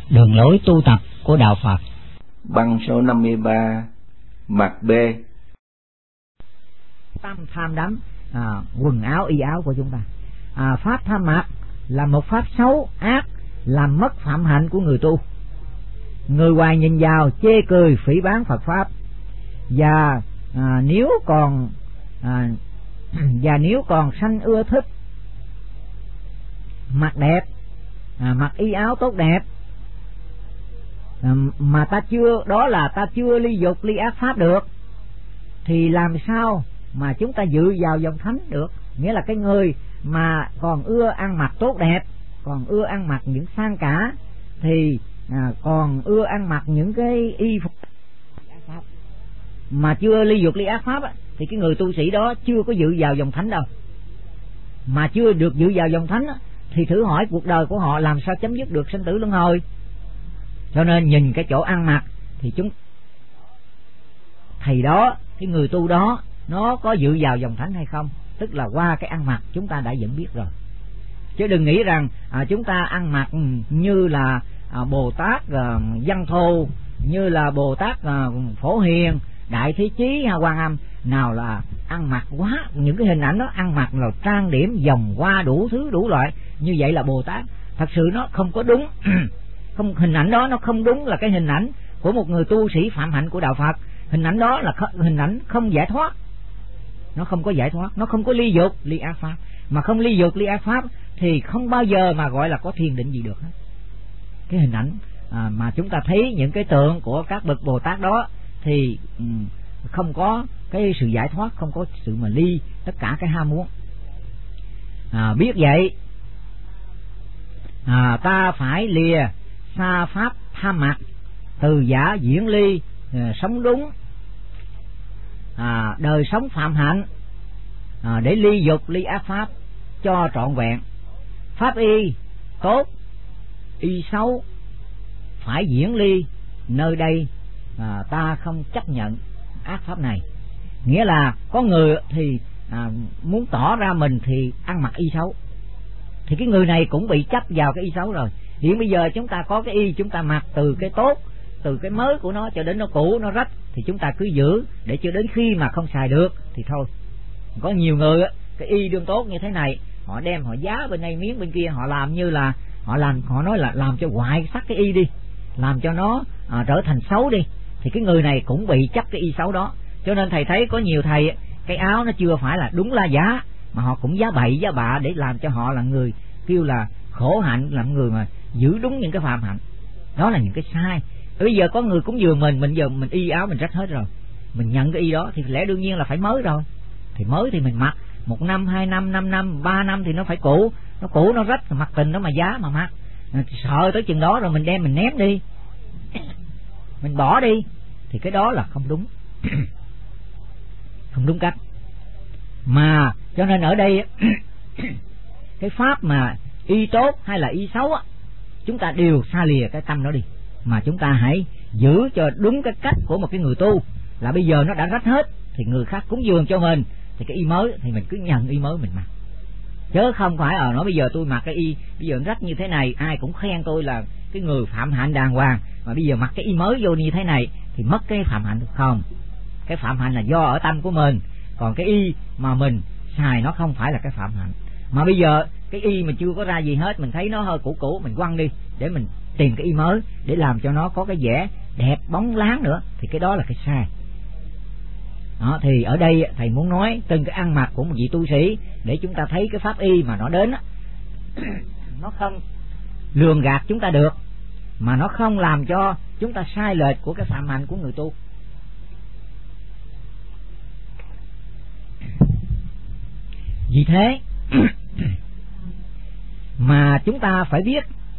Đường lối tu tập của Đạo Phật. Băng số 53, mặt B. Tâm tham đắm quần áo y áo của chúng ta. Pháp tham mặc là một pháp xấu ác, làm mất phạm hạnh của người tu. Người ngoài nhìn vào chê cười phỉ báng Phật pháp, và nếu còn sanh ưa thích mặc đẹp, mặc y áo tốt đẹp, mà ta chưa ly dục ly ác pháp được, thì làm sao mà chúng ta dự vào dòng thánh được? Nghĩa là cái người mà còn ưa ăn mặc tốt đẹp, còn ưa ăn mặc những sang cả, thì còn ưa ăn mặc những cái y phục ác pháp, mà chưa ly dục ly ác pháp thì cái người tu sĩ đó chưa có dự vào dòng thánh đâu. Mà chưa được dự vào dòng thánh thì thử hỏi cuộc đời của họ làm sao chấm dứt được sinh tử luân hồi. Cho nên nhìn cái chỗ ăn mặc thì thầy đó, cái người tu đó, nó có dự vào dòng thánh hay không, tức là qua cái ăn mặc chúng ta đã nhận biết rồi. Chứ đừng nghĩ rằng chúng ta ăn mặc như là Bồ Tát Văn Thù, như là Bồ Tát Phổ Hiền, Đại Thế Chí hay Quan Âm, nào là ăn mặc quá, những cái hình ảnh đó ăn mặc là trang điểm vòng hoa đủ thứ đủ loại, như vậy là Bồ Tát. Thật sự nó không có đúng. Hình ảnh đó nó không đúng là cái hình ảnh của một người tu sĩ phạm hạnh của Đạo Phật. Hình ảnh đó là hình ảnh không giải thoát. Nó không có giải thoát, nó không có ly dục ly ác pháp. Mà không ly dục ly ác pháp thì không bao giờ mà gọi là có thiền định gì được hết. Cái hình ảnh mà chúng ta thấy những cái tượng của các bậc Bồ Tát đó thì không có cái sự giải thoát, không có sự mà ly tất cả cái ham muốn. Biết vậy ta phải lìa xa pháp tham mặc, từ giả diễn ly, sống đúng đời sống phạm hạnh, để ly dục ly ác pháp cho trọn vẹn. Pháp y tốt, y xấu phải diễn ly, nơi đây ta không chấp nhận ác pháp này. Nghĩa là có người thì muốn tỏ ra mình thì ăn mặc y xấu, thì cái người này cũng bị chấp vào cái y xấu rồi. Hiện bây giờ chúng ta có cái y, chúng ta mặc từ cái tốt, từ cái mới của nó cho đến nó cũ, nó rách, thì chúng ta cứ giữ để cho đến khi mà không xài được thì thôi. Có nhiều người cái y đương tốt như thế này, họ đem họ giá bên đây miếng bên kia, họ làm như là họ nói là làm cho hoại sắc cái y đi, làm cho nó trở thành xấu đi, thì cái người này cũng bị chấp cái y xấu đó. Cho nên thầy thấy có nhiều thầy cái áo nó chưa phải là đúng la giá, mà họ cũng giá bậy giá bạ để làm cho họ là người kêu là khổ hạnh, làm người mà giữ đúng những cái phạm hạnh. Đó là những cái sai. Bây giờ có người cúng dường mình giờ mình y áo mình rách hết rồi, mình nhận cái y đó thì lẽ đương nhiên là phải mới rồi. Thì mới thì mình mặc 1 năm, 2 năm, 5 năm, 3 năm thì nó phải cũ, nó rách, mặc tình nó mà giá mà mặc. Sợ tới chừng đó rồi mình đem mình ném đi, mình bỏ đi, thì cái đó là không đúng. Không đúng cách. Mà cho nên ở đây cái pháp mà y tốt hay là y xấu chúng ta đều xa lìa cái tâm đó đi, mà chúng ta hãy giữ cho đúng cái cách của một cái người tu. Là bây giờ nó đã rách hết thì người khác cúng dường cho mình thì cái y mới thì mình cứ nhận y mới mình mặc, chứ không phải nói bây giờ tôi mặc cái y bây giờ rách như thế này ai cũng khen tôi là cái người phạm hạnh đàng hoàng, mà bây giờ mặc cái y mới vô như thế này thì mất cái phạm hạnh được không? Cái phạm hạnh là do ở tâm của mình, còn cái y mà mình xài nó không phải là cái phạm hạnh. Mà bây giờ cái y mà chưa có ra gì hết, mình thấy nó hơi cũ mình quăng đi để mình tìm cái y mới để làm cho nó có cái vẻ đẹp bóng láng nữa, thì cái đó là cái sai. Đó, thì ở đây thầy muốn nói từng cái ăn mặc của một vị tu sĩ để chúng ta thấy cái pháp y mà nó đến nó không lường gạt chúng ta được, mà nó không làm cho chúng ta sai lệch của cái phạm hạnh của người tu. Vì thế mà chúng ta phải biết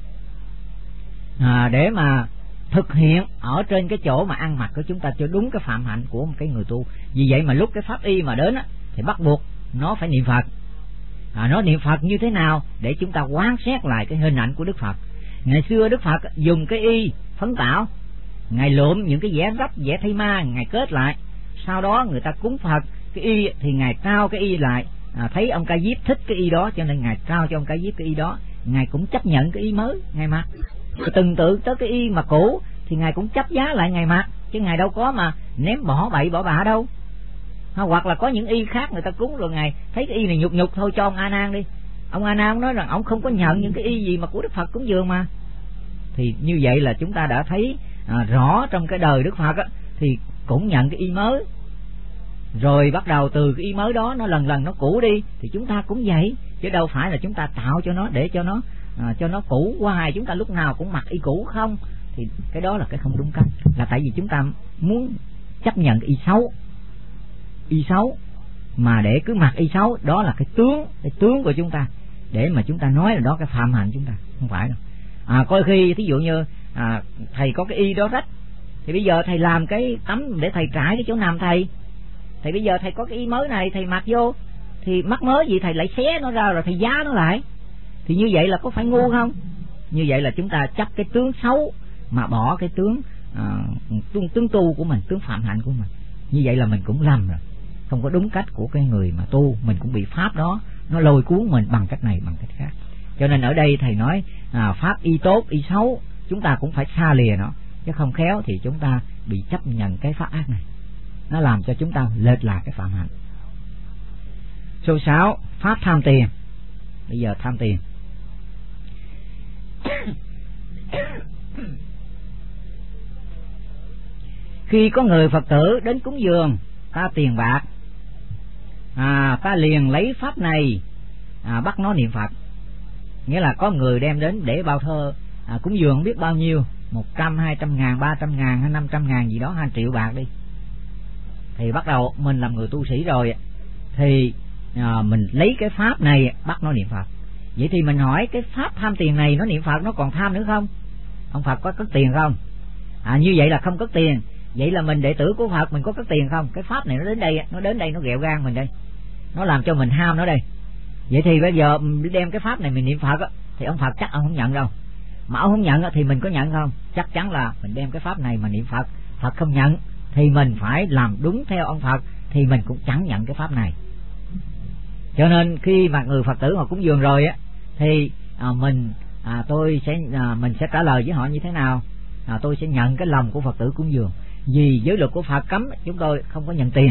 để mà thực hiện ở trên cái chỗ mà ăn mặc của chúng ta cho đúng cái phạm hạnh của một cái người tu. Vì vậy mà lúc cái pháp y mà đến thì bắt buộc nó phải niệm Phật. Nó niệm Phật như thế nào để chúng ta quán xét lại cái hình ảnh của Đức Phật. Ngày xưa Đức Phật dùng cái y phấn tảo, Ngài lượm những cái vẽ rách, vẽ thay ma, Ngài kết lại. Sau đó người ta cúng Phật cái y thì Ngài trao cái y lại. Thấy ông Ca Diếp thích cái y đó cho nên Ngài trao cho ông Ca Diếp cái y đó. Ngài cũng chấp nhận cái y mới Ngài mặc. Từng tượng tới cái y mà cũ thì ngài cũng chấp giá lại ngài mặc, chứ ngài đâu có mà ném bỏ bậy bỏ bạ đâu. Hoặc là có những y khác người ta cúng rồi ngài thấy cái y này nhục nhục thôi cho ông A Nan đi. Ông A Nan nói rằng ông không có nhận những cái y gì mà của Đức Phật cúng dường mà. Thì như vậy là chúng ta đã thấy rõ trong cái đời Đức Phật á, thì cũng nhận cái y mới. Rồi bắt đầu từ cái y mới đó nó lần lần nó cũ đi, thì chúng ta cũng vậy, chứ đâu phải là chúng ta tạo cho nó để cho nó cũ hoài, chúng ta lúc nào cũng mặc y cũ không. Thì cái đó là cái không đúng cách, là tại vì chúng ta muốn chấp nhận y xấu mà để cứ mặc y xấu, đó là cái tướng của chúng ta, để mà chúng ta nói là đó cái phạm hạnh chúng ta, không phải đâu. Coi khi thí dụ như thầy có cái y đó rách, thì bây giờ thầy làm cái tấm để thầy trải cái chỗ nằm thầy, thì bây giờ thầy có cái y mới này thầy mặc vô, thì mắc mớ gì thầy lại xé nó ra rồi thầy giá nó lại, thì như vậy là có phải ngu không? Như vậy là chúng ta chấp cái tướng xấu mà bỏ cái tướng tu của mình, tướng phạm hạnh của mình. Như vậy là mình cũng lầm rồi, không có đúng cách của cái người mà tu. Mình cũng bị pháp đó nó lôi cuốn mình bằng cách này bằng cách khác. Cho nên ở đây thầy nói pháp y tốt y xấu chúng ta cũng phải xa lìa nó, chứ không khéo thì chúng ta bị chấp nhận cái pháp ác này, nó làm cho chúng ta lệch lạc cái phạm hạnh. Số 6, pháp tham tiền. Bây giờ tham tiền. Khi có người Phật tử đến cúng dường ta tiền bạc, ta liền lấy pháp này bắt nó niệm Phật. Nghĩa là có người đem đến để bao thơ cúng dường biết bao nhiêu, 100, 200 ngàn, 300 ngàn hay 500 ngàn gì đó, 2 triệu bạc đi. Thì bắt đầu mình làm người tu sĩ rồi thì mình lấy cái pháp này bắt nó niệm Phật. Vậy thì mình hỏi cái pháp tham tiền này nó niệm Phật nó còn tham nữa không? Ông Phật có cất tiền không? Như vậy là không cất tiền. Vậy là mình đệ tử của Phật mình có cất tiền không? Cái pháp này nó đến đây nó ghẹo gan mình đây, nó làm cho mình ham nó đây. Vậy thì bây giờ đem cái pháp này mình niệm Phật thì ông Phật chắc ông không nhận đâu. Mà ông không nhận thì mình có nhận không? Chắc chắn là mình đem cái pháp này mà niệm Phật, Phật không nhận thì mình phải làm đúng theo ông Phật, thì mình cũng chẳng nhận cái pháp này. Cho nên khi mà người Phật tử họ cúng dường rồi thì mình sẽ trả lời với họ như thế nào? Tôi sẽ nhận cái lòng của Phật tử cúng dường. Vì giới luật của Phật cấm chúng tôi không có nhận tiền,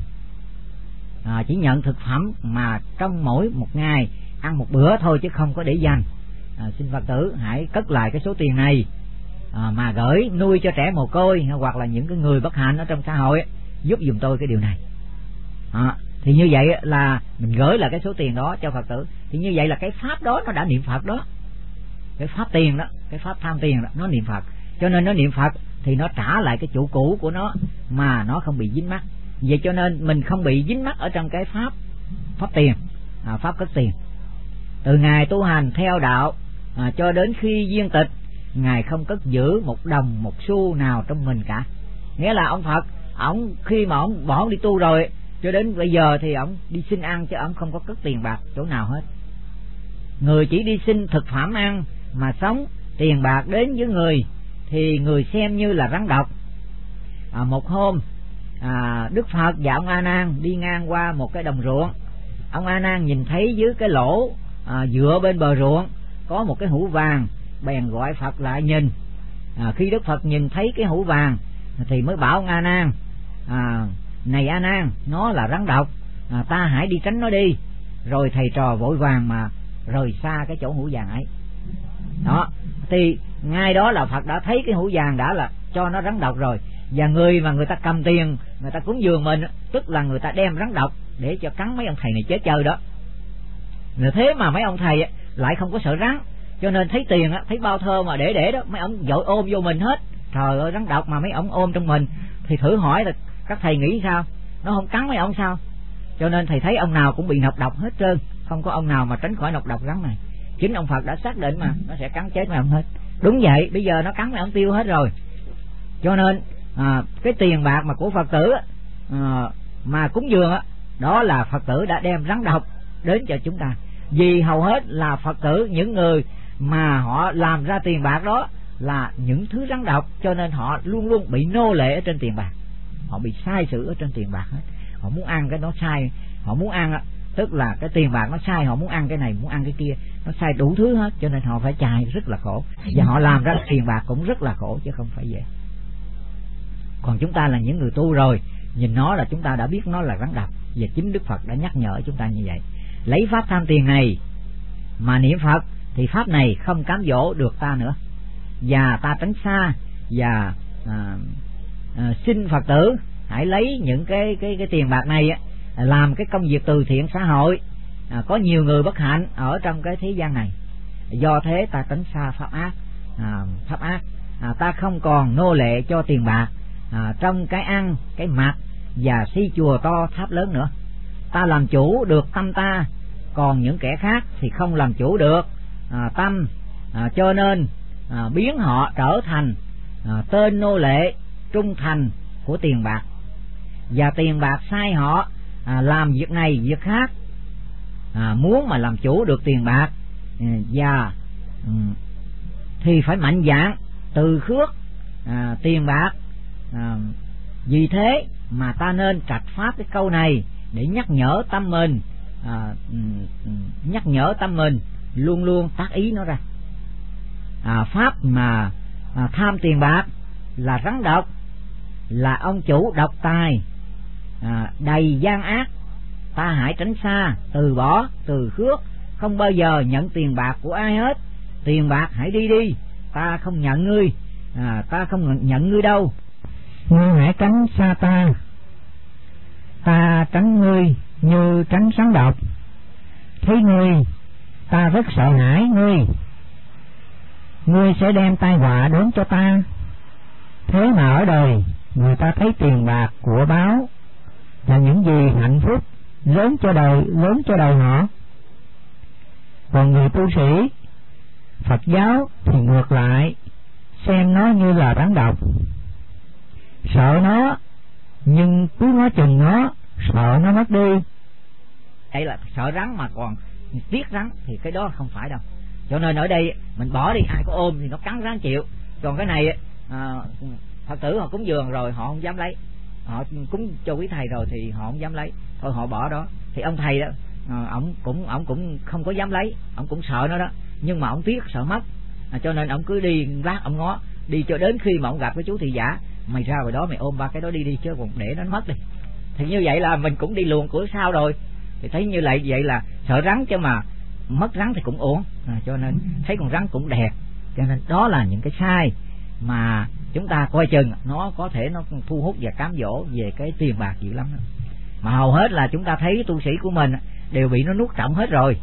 chỉ nhận thực phẩm mà trong mỗi một ngày ăn một bữa thôi, chứ không có để dành. Xin Phật tử hãy cất lại cái số tiền này mà gửi nuôi cho trẻ mồ côi hoặc là những cái người bất hạnh ở trong xã hội, giúp giùm tôi cái điều này. Thì như vậy là mình gửi lại cái số tiền đó cho Phật tử, thì như vậy là cái pháp đó nó đã niệm Phật đó. Cái pháp tiền đó, cái pháp tham tiền đó, nó niệm Phật. Cho nên nó niệm Phật thì nó trả lại cái chủ cũ của nó mà nó không bị dính mắc. Vậy cho nên mình không bị dính mắc ở trong cái pháp tiền, pháp cất tiền. Từ ngày tu hành theo đạo cho đến khi viên tịch, Ngài không cất giữ một đồng một xu nào trong mình cả. Nghĩa là ông Phật, khi mà ông bỏ đi tu rồi cho đến bây giờ thì ông đi xin ăn, chứ ông không có cất tiền bạc chỗ nào hết. Người chỉ đi xin thực phẩm ăn mà sống, tiền bạc đến với người thì người xem như là rắn độc. Một hôm Đức Phật và ông A Nan đi ngang qua một cái đồng ruộng. Ông A Nan nhìn thấy dưới cái lỗ dựa bên bờ ruộng có một cái hũ vàng, bèn gọi Phật lại nhìn. Khi Đức Phật nhìn thấy cái hũ vàng thì mới bảo ông A Nan, này A Nan, nó là rắn độc, ta hãy đi tránh nó đi. Rồi thầy trò vội vàng mà rời xa cái chỗ hũ vàng ấy. Đó, thì ngay đó là Phật đã thấy cái hũ vàng đã là cho nó rắn độc rồi. Và người mà người ta cầm tiền, người ta cúng dường mình, tức là người ta đem rắn độc để cho cắn mấy ông thầy này chết chơi đó. Rồi thế mà mấy ông thầy lại không có sợ rắn, cho nên thấy tiền, thấy bao thơ mà để đó, mấy ông vội ôm vô mình hết. Trời ơi, rắn độc mà mấy ông ôm trong mình, thì thử hỏi là các thầy nghĩ sao? Nó không cắn mấy ông sao? Cho nên thầy thấy ông nào cũng bị nọc độc hết trơn, không có ông nào mà tránh khỏi nọc độc rắn này. Chính ông Phật đã xác định mà nó sẽ cắn chết mấy ông hết. Đúng vậy, bây giờ nó cắn mấy ông tiêu hết rồi. Cho nên cái tiền bạc mà của Phật tử mà cúng dường đó là Phật tử đã đem rắn độc đến cho chúng ta. Vì hầu hết là Phật tử, những người mà họ làm ra tiền bạc đó là những thứ rắn độc, cho nên họ luôn luôn bị nô lệ ở trên tiền bạc. Họ bị sai sự ở trên tiền bạc hết. Họ muốn ăn cái nó sai, họ muốn ăn tức là cái tiền bạc nó sai, họ muốn ăn cái này muốn ăn cái kia, nó sai đủ thứ hết, cho nên họ phải chài rất là khổ, và họ làm ra tiền bạc cũng rất là khổ chứ không phải vậy. Còn chúng ta là những người tu rồi, nhìn nó là chúng ta đã biết nó là rắn độc, và chính Đức Phật đã nhắc nhở chúng ta như vậy. Lấy pháp tham tiền này mà niệm Phật thì pháp này không cám dỗ được ta nữa, và ta tránh xa. Và xin Phật tử hãy lấy những cái tiền bạc này làm cái công việc từ thiện xã hội. Có nhiều người bất hạnh ở trong cái thế gian này, do thế ta tránh xa pháp ác. Ta không còn nô lệ cho tiền bạc trong cái ăn cái mặc và xây chùa to tháp lớn nữa. Ta làm chủ được tâm ta, còn những kẻ khác thì không làm chủ được tâm, cho nên biến họ trở thành tên nô lệ trung thành của tiền bạc, và tiền bạc sai họ làm việc này việc khác. Muốn mà làm chủ được tiền bạc và thì phải mạnh dạn từ khước tiền bạc. Vì thế mà ta nên trạch pháp cái câu này để nhắc nhở tâm mình luôn luôn tác ý nó ra. Pháp mà tham tiền bạc là rắn độc, là ông chủ độc tài, đầy gian ác. Ta hãy tránh xa, từ bỏ, từ khước, không bao giờ nhận tiền bạc của ai hết. Tiền bạc hãy đi đi, ta không nhận ngươi, ta không nhận ngươi đâu. Ngươi hãy tránh xa ta, ta tránh ngươi như tránh rắn độc. Thấy ngươi, ta rất sợ hãi ngươi sẽ đem tai họa đến cho ta. Thế mà ở đời người ta thấy tiền bạc của báo là những gì hạnh phúc lớn cho đời họ. Còn người tu sĩ Phật giáo thì ngược lại, xem nó như là rắn độc, sợ nó nhưng cứ ngó chừng nó, sợ nó mất đi. Đây là sợ rắn mà còn tiếc rắn thì cái đó không phải đâu. Cho nên ở đây mình bỏ đi, ai có ôm thì nó cắn rắn chịu. Còn cái này Phật tử họ cúng dường rồi họ không dám lấy, họ cúng cho quý thầy rồi thì họ không dám lấy, thôi họ bỏ đó. Thì ông thầy đó ổng cũng không có dám lấy, ổng cũng sợ nó đó, nhưng mà ổng tiếc sợ mất, cho nên ổng cứ đi lát ổng ngó đi cho đến khi mà ổng gặp cái chú thị giả, mày ra rồi đó mày ôm ba cái đó đi chứ còn để nó mất đi. Thì như vậy là mình cũng đi luồn cửa sau rồi. Thì thấy như vậy là sợ rắn chứ mà mất rắn thì cũng uổng, cho nên thấy con rắn cũng đẹp. Cho nên đó là những cái sai mà chúng ta coi chừng nó có thể nó thu hút và cám dỗ về cái tiền bạc dữ lắm đó. Mà hầu hết là chúng ta thấy tu sĩ của mình đều bị nó nuốt trọn hết rồi,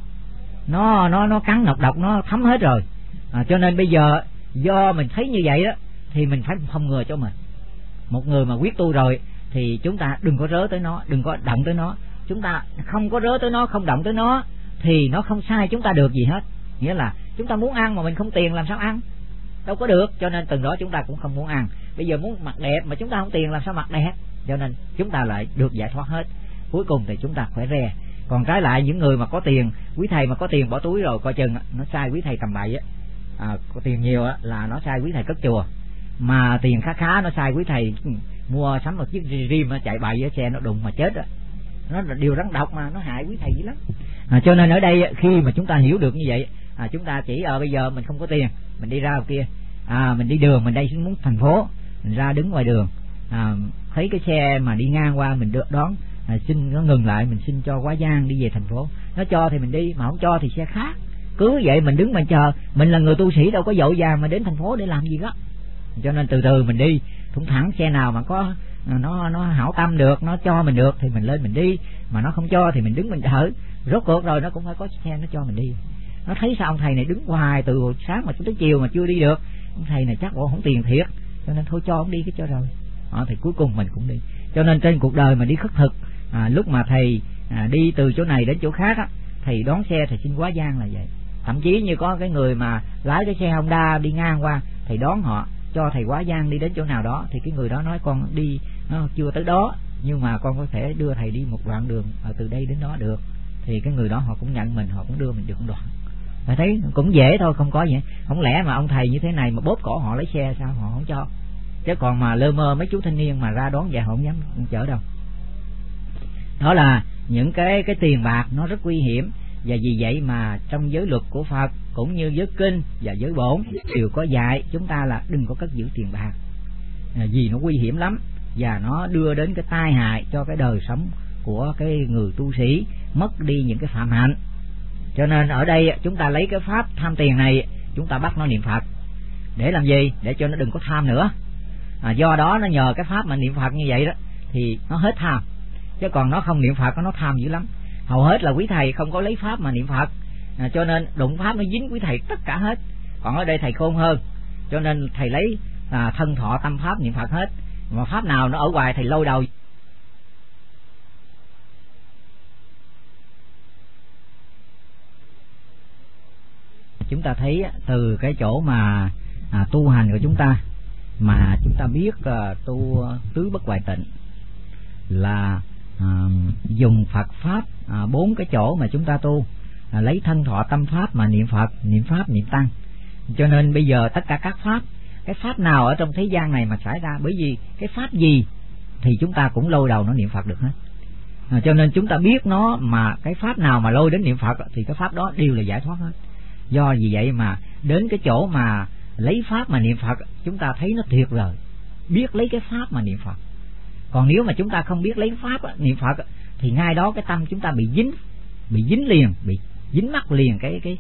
nó cắn nọc độc nó thấm hết rồi. Cho nên bây giờ do mình thấy như vậy đó thì mình phải phòng ngừa cho mình. Một người mà quyết tu rồi thì chúng ta đừng có rớ tới nó, đừng có động tới nó. Chúng ta không có rớ tới nó, không động tới nó thì nó không sai chúng ta được gì hết. Nghĩa là chúng ta muốn ăn mà mình không tiền làm sao ăn, đâu có được. Cho nên từng đó chúng ta cũng không muốn ăn. Bây giờ muốn mặc đẹp mà chúng ta không tiền làm sao mặc đẹp, cho nên chúng ta lại được giải thoát hết. Cuối cùng thì chúng ta khỏe re. Còn trái lại những người mà có tiền, quý thầy mà có tiền bỏ túi rồi coi chừng nó sai quý thầy tầm bậy á. Có tiền nhiều á là nó sai quý thầy cất chùa, mà tiền khá nó sai quý thầy mua sắm một chiếc rim chạy bậy ở xe nó đụng mà chết á. Nó là điều rắn độc mà nó hại quý thầy dữ lắm. Cho nên ở đây khi mà chúng ta hiểu được như vậy, chúng ta chỉ bây giờ mình không có tiền, mình đi ra ngoài kia, mình đi đường, mình đây muốn thành phố, mình ra đứng ngoài đường, thấy cái xe mà đi ngang qua mình được đón, xin nó ngừng lại, mình xin cho quá giang đi về thành phố. Nó cho thì mình đi, mà không cho thì xe khác. Cứ vậy mình đứng mình chờ. Mình là người tu sĩ đâu có vội vàng mà đến thành phố để làm gì đó. Cho nên từ từ mình đi, thủng thẳng xe nào mà có nó hảo tâm được, nó cho mình được thì mình lên mình đi, mà nó không cho thì mình đứng mình đợi. Rốt cuộc rồi nó cũng phải có xe nó cho mình đi. Nó thấy sao ông thầy này đứng hoài từ sáng mà tới chiều mà chưa đi được, ông thầy này chắc bộ không tiền thiệt, cho nên thôi cho ông đi cái cho rồi. Thì cuối cùng mình cũng đi. Cho nên trên cuộc đời mà đi khất thực, lúc mà thầy đi từ chỗ này đến chỗ khác á, thầy đón xe thầy xin quá giang là vậy. Thậm chí như có cái người mà lái cái xe Honda đi ngang qua, thầy đón họ cho thầy quá giang đi đến chỗ nào đó, thì cái người đó nói con đi nó chưa tới đó, nhưng mà con có thể đưa thầy đi một đoạn đường từ đây đến đó được. Thì cái người đó họ cũng nhận mình, họ cũng đưa mình được một đoạn. Thầy thấy cũng dễ thôi, không có gì. Không lẽ mà ông thầy như thế này mà bóp cổ họ lấy xe sao, họ không cho. Chứ còn mà lơ mơ mấy chú thanh niên mà ra đón về họ không dám chở đâu. Đó là những cái tiền bạc nó rất nguy hiểm, và vì vậy mà trong giới luật của Phật cũng như giới kinh và giới bổn đều có dạy chúng ta là đừng có cất giữ tiền bạc, vì nó nguy hiểm lắm và nó đưa đến cái tai hại cho cái đời sống của cái người tu sĩ, mất đi những cái phạm hạnh. Cho nên ở đây chúng ta lấy cái pháp tham tiền này, chúng ta bắt nó niệm Phật để làm gì? Để cho nó đừng có tham nữa. Do đó nó nhờ cái pháp mà niệm Phật như vậy đó thì nó hết tham, chứ còn nó không niệm Phật nó tham dữ lắm. Hầu hết là quý thầy không có lấy pháp mà niệm Phật, cho nên đụng pháp nó dính quý thầy tất cả hết. Còn ở đây thầy khôn hơn, cho nên thầy lấy thân thọ tâm pháp niệm Phật hết, mà pháp nào nó ở ngoài thầy lôi đầu. Chúng ta thấy từ cái chỗ mà tu hành của chúng ta mà chúng ta biết tu tứ bất hoại tịnh là dùng Phật pháp, 4 cái chỗ mà chúng ta tu lấy thân thọ tâm pháp mà niệm Phật, niệm pháp, niệm tăng. Cho nên bây giờ tất cả các pháp, cái pháp nào ở trong thế gian này mà xảy ra, bởi vì cái pháp gì thì chúng ta cũng lôi đầu nó niệm Phật được hết. Cho nên chúng ta biết nó, mà cái pháp nào mà lôi đến niệm Phật thì cái pháp đó đều là giải thoát hết. Do vì vậy mà đến cái chỗ mà lấy pháp mà niệm Phật, chúng ta thấy nó tuyệt vời, biết lấy cái pháp mà niệm Phật. Còn nếu mà chúng ta không biết lấy pháp niệm Phật thì ngay đó cái tâm chúng ta bị dính liền, bị dính mắc liền cái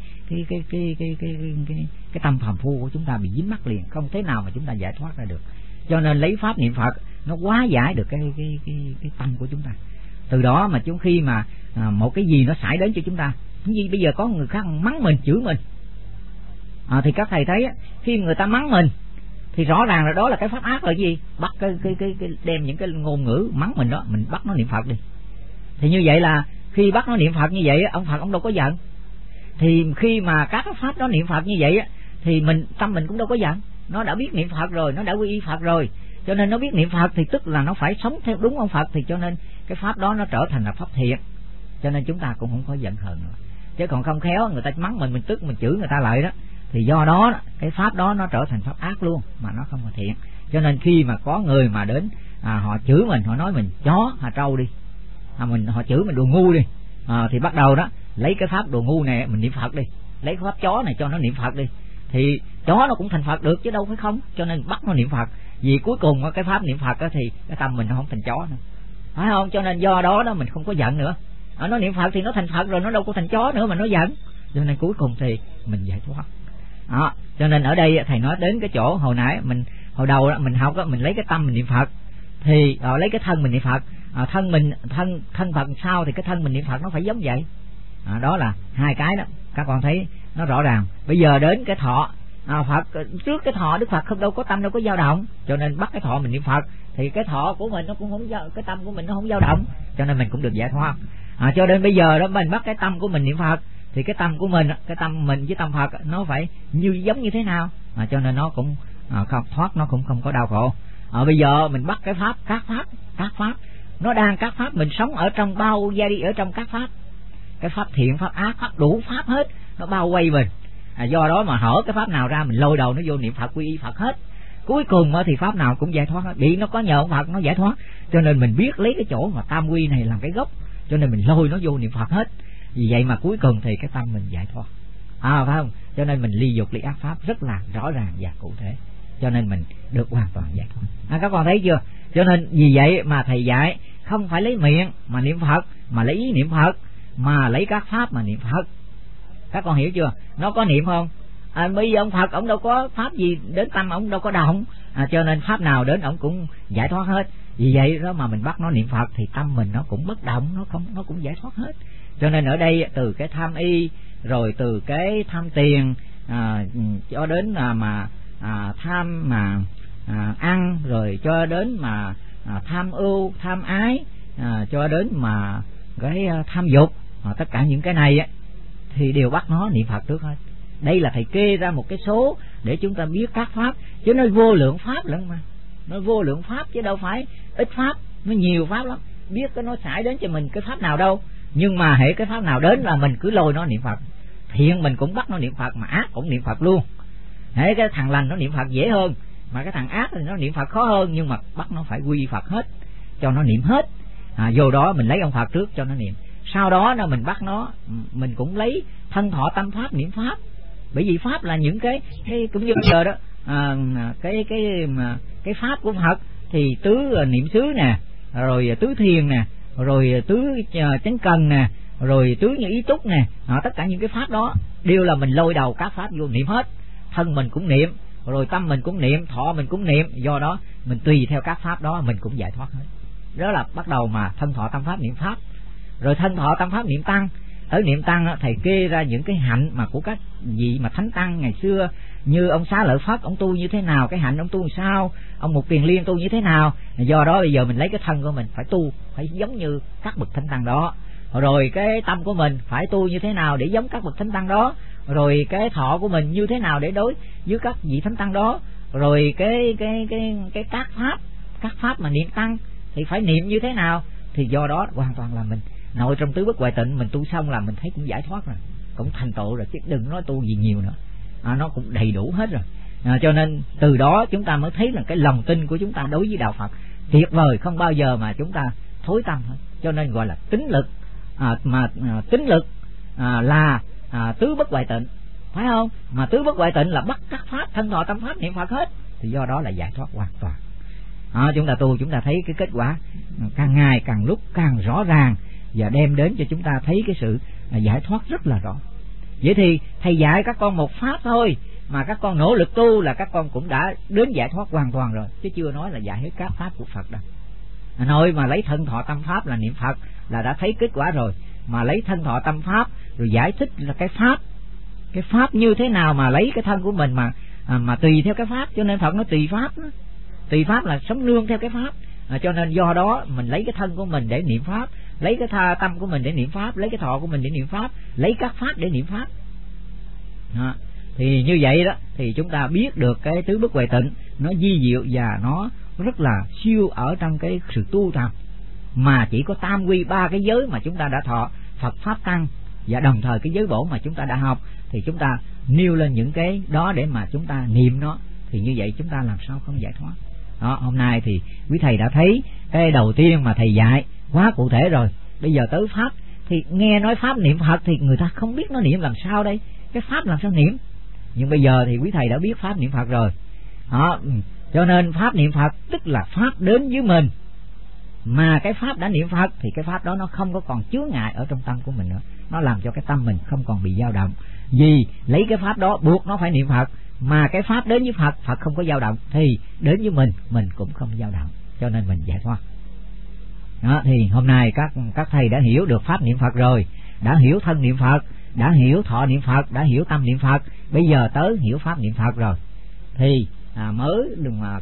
tâm phàm phu của chúng ta bị dính mắc liền, không thế nào mà chúng ta giải thoát ra được. Cho nên lấy pháp niệm Phật nó hóa giải được cái tâm của chúng ta. Từ đó mà chúng khi mà một cái gì nó xảy đến cho chúng ta, như bây giờ có người khác mắng mình, chửi mình, thì các thầy thấy khi người ta mắng mình thì rõ ràng là đó là cái pháp ác là gì? Bắt cái đem những cái ngôn ngữ mắng mình đó, mình bắt nó niệm Phật đi. Thì như vậy là khi bắt nó niệm Phật như vậy, ông Phật ông đâu có giận. Thì khi mà các pháp đó niệm Phật như vậy thì tâm mình cũng đâu có giận. Nó đã biết niệm Phật rồi, nó đã quy y Phật rồi, cho nên nó biết niệm Phật thì tức là nó phải sống theo đúng ông Phật, thì cho nên cái pháp đó nó trở thành là pháp thiện. Cho nên chúng ta cũng không có giận hờn nữa. Chứ còn không khéo người ta mắng mình tức, mình chửi người ta lại đó, thì do đó cái pháp đó nó trở thành pháp ác luôn, mà nó không là thiện. Cho nên khi mà có người mà đến họ chửi mình, họ nói mình chó trâu đi, họ chửi mình đồ ngu đi, thì bắt đầu đó lấy cái pháp đồ ngu này mình niệm Phật đi, lấy cái pháp chó này cho nó niệm Phật đi, thì chó nó cũng thành Phật được chứ đâu phải không. Cho nên bắt nó niệm Phật, vì cuối cùng cái pháp niệm Phật thì cái tâm mình nó không thành chó nữa, phải không? Cho nên do đó mình không có giận nữa. Nó niệm Phật thì nó thành Phật rồi, nó đâu có thành chó nữa mà nó giận. Cho nên cuối cùng thì mình giải thoát. Cho nên ở đây thầy nói đến cái chỗ hồi nãy hồi đầu mình học mình lấy cái tâm mình niệm Phật, thì lấy cái thân mình niệm Phật, thân Phật sao thì cái thân mình niệm Phật nó phải giống vậy. Đó là hai cái đó, các con thấy nó rõ ràng. Bây giờ đến cái thọ, Phật trước cái thọ Đức Phật không đâu có tâm đâu có dao động, cho nên bắt cái thọ mình niệm Phật thì cái thọ của mình nó cũng không cái tâm của mình nó không dao động, cho nên mình cũng được giải thoát. Cho nên bây giờ đó mình bắt cái tâm của mình niệm Phật thì cái tâm của mình, cái tâm mình với tâm Phật nó phải giống như thế nào, cho nên nó cũng không thoát, nó cũng không có đau khổ. Bây giờ mình bắt cái pháp, các pháp nó đang các pháp mình sống ở trong bao gia đi, ở trong các pháp, cái pháp thiện, pháp ác, pháp đủ pháp hết, nó bao quay mình. Do đó mà hở cái pháp nào ra mình lôi đầu nó vô niệm Phật, quy y Phật hết. Cuối cùng thì pháp nào cũng giải thoát hết, bị nó có nhờ ông Phật nó giải thoát. Cho nên mình biết lấy cái chỗ mà tam quy này làm cái gốc, cho nên mình lôi nó vô niệm Phật hết. Vì vậy mà cuối cùng thì cái tâm mình giải thoát, phải không? Cho nên mình ly dục ly ác pháp rất là rõ ràng và cụ thể, cho nên mình được hoàn toàn giải thoát. Các con thấy chưa? Cho nên vì vậy mà thầy dạy không phải lấy miệng mà niệm Phật, mà lấy ý niệm Phật, mà lấy các pháp mà niệm Phật. Các con hiểu chưa? Nó có niệm không? Bây giờ ông Phật ông đâu có pháp gì đến tâm ông đâu có động, cho nên pháp nào đến ông cũng giải thoát hết. Vì vậy đó mà mình bắt nó niệm Phật thì tâm mình nó cũng bất động, nó cũng giải thoát hết. Cho nên ở đây từ cái tham y, rồi từ cái tham tiền, cho đến mà tham mà ăn, rồi cho đến mà tham ưu, tham ái, cho đến mà cái tham dục, tất cả những cái này thì đều bắt nó niệm Phật trước hết. Đây là thầy kê ra một cái số để chúng ta biết các pháp, chứ nó vô lượng pháp lắm mà, nó vô lượng pháp chứ đâu phải ít pháp, nó nhiều pháp lắm. Biết cái nó xảy đến cho mình cái pháp nào đâu, nhưng mà hễ cái pháp nào đến là mình cứ lôi nó niệm Phật. Thiện mình cũng bắt nó niệm Phật, mà ác cũng niệm Phật luôn. Hễ cái thằng lành nó niệm Phật dễ hơn, mà cái thằng ác thì nó niệm Phật khó hơn, nhưng mà bắt nó phải quy Phật hết, cho nó niệm hết. Vô đó mình lấy ông Phật trước cho nó niệm. sau đó mình bắt nó, mình cũng lấy thân thọ tâm pháp niệm pháp. Bởi vì pháp là những cái cũng như bây giờ đó, cái pháp của Phật thì tứ niệm xứ nè, rồi tứ thiền nè, rồi tứ chánh cần nè, rồi tứ như ý túc nè, tất cả những cái pháp đó đều là mình lôi đầu các pháp vô niệm hết. Thân mình cũng niệm, rồi tâm mình cũng niệm, thọ mình cũng niệm, do đó mình tùy theo các pháp đó mình cũng giải thoát hết. Đó là bắt đầu mà thân thọ tâm pháp niệm pháp. Rồi thân thọ tâm pháp niệm tăng. Ở niệm tăng thầy kê ra những cái hạnh mà của các vị mà thánh tăng ngày xưa, như ông Xá Lợi Phất ông tu như thế nào, cái hạnh ông tu làm sao, ông Mục Kiền Liên tu như thế nào. Do đó bây giờ mình lấy cái thân của mình phải tu phải giống như các bậc thánh tăng đó, rồi cái tâm của mình phải tu như thế nào để giống các bậc thánh tăng đó, rồi cái thọ của mình như thế nào để đối với các vị thánh tăng đó, rồi cái các pháp mà niệm tăng thì phải niệm như thế nào. Thì do đó hoàn toàn là mình nội trong tứ bất hoại tịnh mình tu xong là mình thấy cũng giải thoát rồi, cũng thành tựu rồi, chứ đừng nói tu gì nhiều nữa. Nó cũng đầy đủ hết rồi. Cho nên từ đó chúng ta mới thấy là cái lòng tin của chúng ta đối với đạo Phật tuyệt vời, không bao giờ mà chúng ta thối tâm hết. Cho nên gọi là tín lực, tín lực là tứ bất hoại tịnh, phải không? Mà tứ bất hoại tịnh là bắt các pháp thân thọ tâm pháp niệm Phật hết, thì do đó là giải thoát hoàn toàn. Chúng ta tu chúng ta thấy cái kết quả càng ngày càng lúc càng rõ ràng, và đem đến cho chúng ta thấy cái sự giải thoát rất là rõ. Vậy thì thầy dạy các con một pháp thôi mà các con nỗ lực tu là các con cũng đã đến giải thoát hoàn toàn rồi, chứ chưa nói là dạy hết các pháp của Phật đâu. Nói mà lấy thân thọ tâm pháp là niệm Phật là đã thấy kết quả rồi, mà lấy thân thọ tâm pháp rồi giải thích là cái pháp như thế nào mà lấy cái thân của mình mà tùy theo cái pháp. Cho nên Phật nó tùy pháp đó. Tùy pháp là sống nương theo cái pháp. Cho nên do đó mình lấy cái thân của mình để niệm pháp, lấy cái tâm của mình để niệm pháp, lấy cái thọ của mình để niệm pháp, lấy các pháp để niệm pháp. Thì như vậy đó thì chúng ta biết được cái tứ bất hoại tịnh nó vi diệu và nó rất là siêu ở trong cái sự tu tập. Mà chỉ có tam quy, ba cái giới mà chúng ta đã thọ, Phật pháp tăng, và đồng thời cái giới bổ mà chúng ta đã học, thì chúng ta nêu lên những cái đó để mà chúng ta niệm nó, thì như vậy chúng ta làm sao không giải thoát. Đó, hôm nay thì quý thầy đã thấy cái đầu tiên mà thầy dạy quá cụ thể rồi. Bây giờ tới pháp thì nghe nói pháp niệm Phật thì người ta không biết nó niệm làm sao đây, cái pháp làm sao niệm. Nhưng bây giờ thì quý thầy đã biết pháp niệm Phật rồi. Đó, cho nên pháp niệm Phật tức là pháp đến với mình, mà cái pháp đã niệm Phật thì cái pháp đó nó không có còn chướng ngại ở trong tâm của mình nữa, nó làm cho cái tâm mình không còn bị dao động. Vì lấy cái pháp đó buộc nó phải niệm Phật, mà cái pháp đến với Phật, Phật không có dao động, thì đến với mình cũng không dao động, cho nên mình giải thoát. Đó, thì hôm nay các thầy đã hiểu được pháp niệm Phật rồi, đã hiểu thân niệm Phật, đã hiểu thọ niệm Phật, đã hiểu tâm niệm Phật, bây giờ tới hiểu pháp niệm Phật rồi, thì mới đừng mà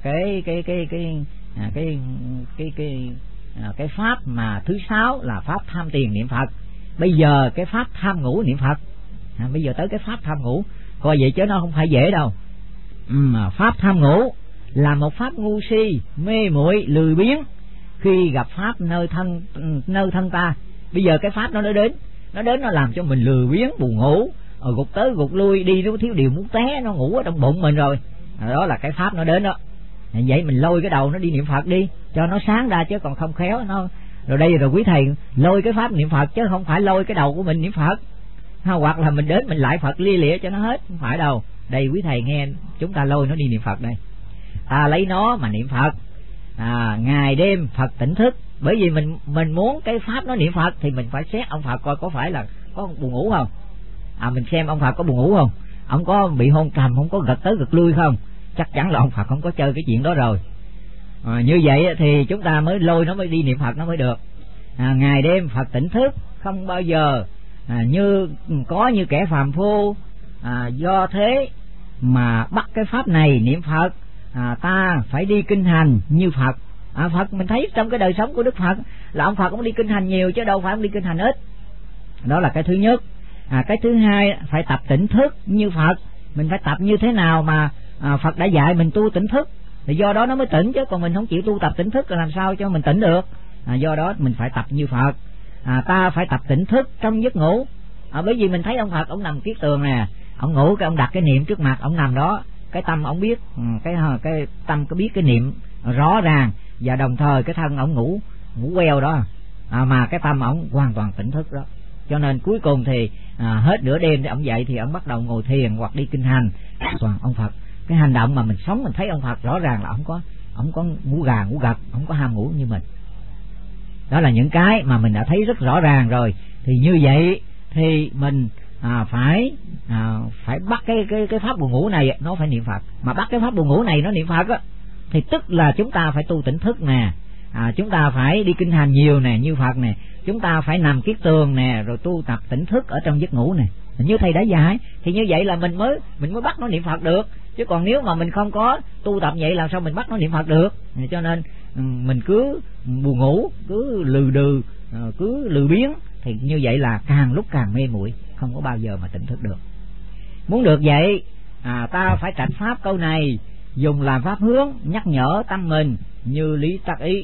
cái pháp mà thứ 6 là pháp tham tiền niệm Phật. Bây giờ cái pháp tham ngũ niệm Phật. Bây giờ tới cái pháp tham ngũ, coi vậy chứ nó không phải dễ đâu. Pháp tham ngũ là một pháp ngu si, mê muội, lười biếng khi gặp pháp nơi thân ta. Bây giờ cái pháp nó đến nó làm cho mình lười biếng, buồn ngủ, gục tới gục lui, đi nó thiếu điều muốn té, nó ngủ ở trong bụng mình rồi. Đó là cái pháp nó đến đó. Vậy mình lôi cái đầu nó đi niệm Phật đi cho nó sáng ra, chứ còn không khéo nó rồi đây rồi quý thầy lôi cái pháp niệm Phật chứ không phải lôi cái đầu của mình niệm Phật. Hoặc là mình đến mình lại Phật lia lịa cho nó hết, không phải đâu. Đây quý thầy nghe chúng ta lôi nó đi niệm Phật đây, ta lấy nó mà niệm Phật, ngày đêm Phật tỉnh thức. Bởi vì mình muốn cái pháp nó niệm Phật thì mình phải xét ông Phật coi có phải là có buồn ngủ không. Mình xem ông Phật có buồn ngủ không, ông có bị hôn trầm, không có gật tới gật lui không, chắc chắn là ông Phật không có chơi cái chuyện đó rồi. Như vậy thì chúng ta mới lôi nó mới đi niệm Phật nó mới được. Ngày đêm Phật tỉnh thức, không bao giờ như kẻ phàm phu. Do thế mà bắt cái pháp này niệm Phật, ta phải đi kinh hành như Phật. Phật mình thấy trong cái đời sống của Đức Phật là ông Phật cũng đi kinh hành nhiều chứ đâu phải ông đi kinh hành ít. Đó là cái thứ nhất. Cái thứ hai phải tập tỉnh thức như Phật. Mình phải tập như thế nào mà Phật đã dạy mình tu tỉnh thức, thì do đó nó mới tỉnh, chứ còn mình không chịu tu tập tỉnh thức là làm sao cho mình tỉnh được. Do đó mình phải tập như Phật. Ta phải tập tỉnh thức trong giấc ngủ. Bởi vì mình thấy ông Phật ông nằm kiết tường nè, ông ngủ cái ông đặt cái niệm trước mặt, ông nằm đó, cái tâm ông biết, cái tâm có biết cái niệm rõ ràng, và đồng thời cái thân ông ngủ queo đó, mà cái tâm ổng hoàn toàn tỉnh thức đó. Cho nên cuối cùng thì hết nửa đêm thì ổng dậy thì ổng bắt đầu ngồi thiền hoặc đi kinh hành toàn ông Phật. Cái hành động mà mình sống mình thấy ông Phật rõ ràng là ổng có ngủ gà ngủ gật, ổng có ham ngủ như mình. Đó là những cái mà mình đã thấy rất rõ ràng rồi. Thì như vậy thì mình phải bắt cái pháp buồn ngủ này nó phải niệm Phật. Mà bắt cái pháp buồn ngủ này nó niệm Phật á, thì tức là chúng ta phải tu tỉnh thức nè, chúng ta phải đi kinh hành nhiều nè như Phật nè, chúng ta phải nằm kiết tường nè, rồi tu tập tỉnh thức ở trong giấc ngủ nè, như thầy đã dạy. Thì như vậy là mình mới bắt nó niệm Phật được. Chứ còn nếu mà mình không có tu tập vậy làm sao mình bắt nó niệm Phật được. Cho nên mình cứ buồn ngủ, cứ lừ đừ, cứ lười biếng, thì như vậy là càng lúc càng mê muội, không có bao giờ mà tỉnh thức được. Muốn được vậy, ta phải trạch pháp câu này, dùng làm pháp hướng nhắc nhở tâm mình như lý tác ý.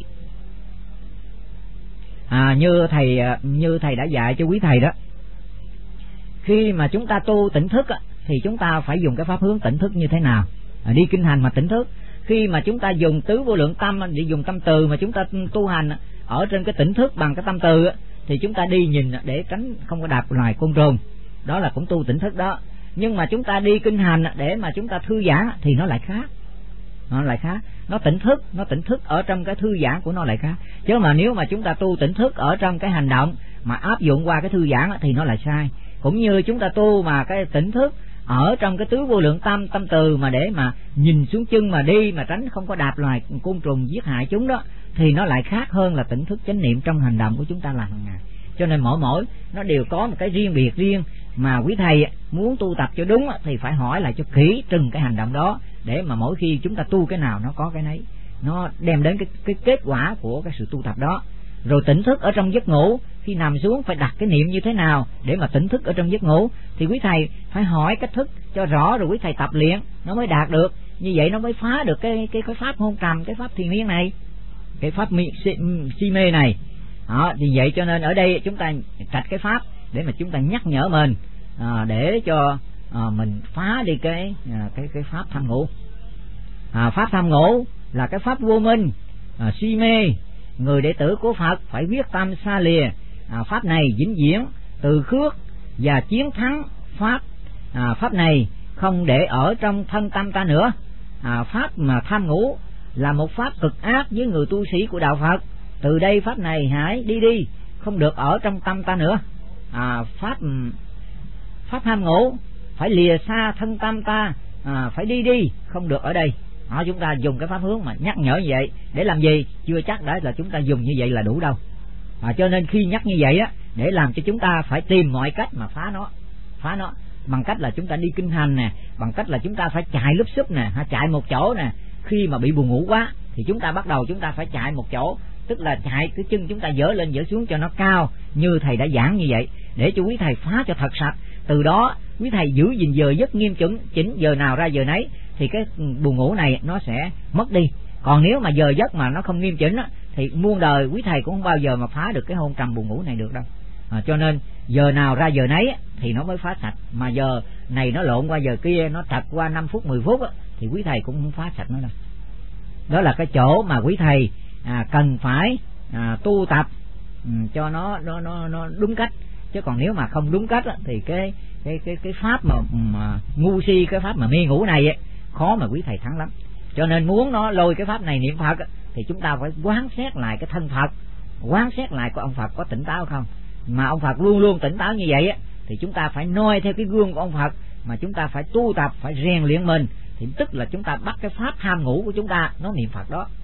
Như thầy đã dạy cho quý thầy đó, khi mà chúng ta tu tỉnh thức thì chúng ta phải dùng cái pháp hướng tỉnh thức như thế nào. Đi kinh hành mà tỉnh thức, khi mà chúng ta dùng tứ vô lượng tâm để dùng tâm từ mà chúng ta tu hành ở trên cái tỉnh thức bằng cái tâm từ thì chúng ta đi nhìn để tránh không có đạp loài côn trùng, đó là cũng tu tỉnh thức đó. Nhưng mà chúng ta đi kinh hành để mà chúng ta thư giãn thì nó lại khác. Nó tỉnh thức ở trong cái thư giãn của nó lại khác. Chứ mà nếu mà chúng ta tu tỉnh thức ở trong cái hành động mà áp dụng qua cái thư giãn thì nó lại sai. Cũng như chúng ta tu mà cái tỉnh thức ở trong cái tứ vô lượng tâm từ mà để mà nhìn xuống chân mà đi mà tránh không có đạp loài côn trùng giết hại chúng đó, thì nó lại khác hơn là tỉnh thức chánh niệm trong hành động của chúng ta làm hàng ngày. Cho nên mỗi nó đều có một cái riêng biệt riêng, mà quý thầy muốn tu tập cho đúng thì phải hỏi lại cho kỹ từng cái hành động đó, để mà mỗi khi chúng ta tu cái nào nó có cái nấy, nó đem đến cái kết quả của cái sự tu tập đó. Rồi tỉnh thức ở trong giấc ngủ, khi nằm xuống phải đặt cái niệm như thế nào để mà tỉnh thức ở trong giấc ngủ, thì quý thầy phải hỏi cách thức cho rõ, rồi quý thầy tập luyện nó mới đạt được. Như vậy nó mới phá được cái pháp hôn trầm, cái pháp thiền miên này, cái pháp si mê này. Thì vậy cho nên ở đây chúng ta trạch cái pháp để mà chúng ta nhắc nhở mình, để cho mình phá đi cái pháp tham ngủ. Pháp tham ngủ là cái pháp vô minh, si mê. Người đệ tử của Phật phải quyết tâm xa lìa pháp này vĩnh viễn, từ khước và chiến thắng pháp. Pháp này không để ở trong thân tâm ta nữa. Pháp mà tham ngủ là một pháp cực ác với người tu sĩ của đạo Phật. Từ đây pháp này hãy đi, không được ở trong tâm ta nữa. Pháp tham ngủ phải lìa xa thân tâm ta, phải đi, không được ở đây. Chúng ta dùng cái pháp hướng mà nhắc nhở như vậy để làm gì? Chưa chắc đã là chúng ta dùng như vậy là đủ đâu. Cho nên khi nhắc như vậy để làm cho chúng ta phải tìm mọi cách mà phá nó bằng cách là chúng ta đi kinh hành nè, bằng cách là chúng ta phải chạy lúp xúp nè, chạy một chỗ nè. Khi mà bị buồn ngủ quá thì chúng ta bắt đầu chúng ta phải chạy một chỗ, tức là chạy cái chân chúng ta dỡ lên dỡ xuống cho nó cao, như thầy đã giảng như vậy, để cho quý thầy phá cho thật sạch. Từ đó quý thầy giữ gìn giờ giấc nghiêm chỉnh, giờ nào ra giờ nấy, thì cái buồn ngủ này nó sẽ mất đi. Còn nếu mà giờ giấc mà nó không nghiêm chỉnh thì muôn đời quý thầy cũng không bao giờ mà phá được cái hôn trầm buồn ngủ này được đâu. Cho nên giờ nào ra giờ nấy thì nó mới phá sạch. Mà giờ này nó lộn qua giờ kia, nó trật qua 5 phút 10 phút thì quý thầy cũng không phá sạch nó đâu. Đó là cái chỗ mà quý thầy cần phải tu tập cho nó đúng cách. Chứ còn nếu mà không đúng cách thì cái pháp mà ngu si, cái pháp mà mê ngủ này khó mà quý thầy thắng lắm. Cho nên muốn nó lôi cái pháp này niệm Phật thì chúng ta phải quán xét lại cái thân Phật, quán xét lại của ông Phật có tỉnh táo không. Mà ông Phật luôn luôn tỉnh táo như vậy thì chúng ta phải noi theo cái gương của ông Phật, mà chúng ta phải tu tập, phải rèn luyện mình, thì tức là chúng ta bắt cái pháp tham ngủ của chúng ta nó niệm Phật đó.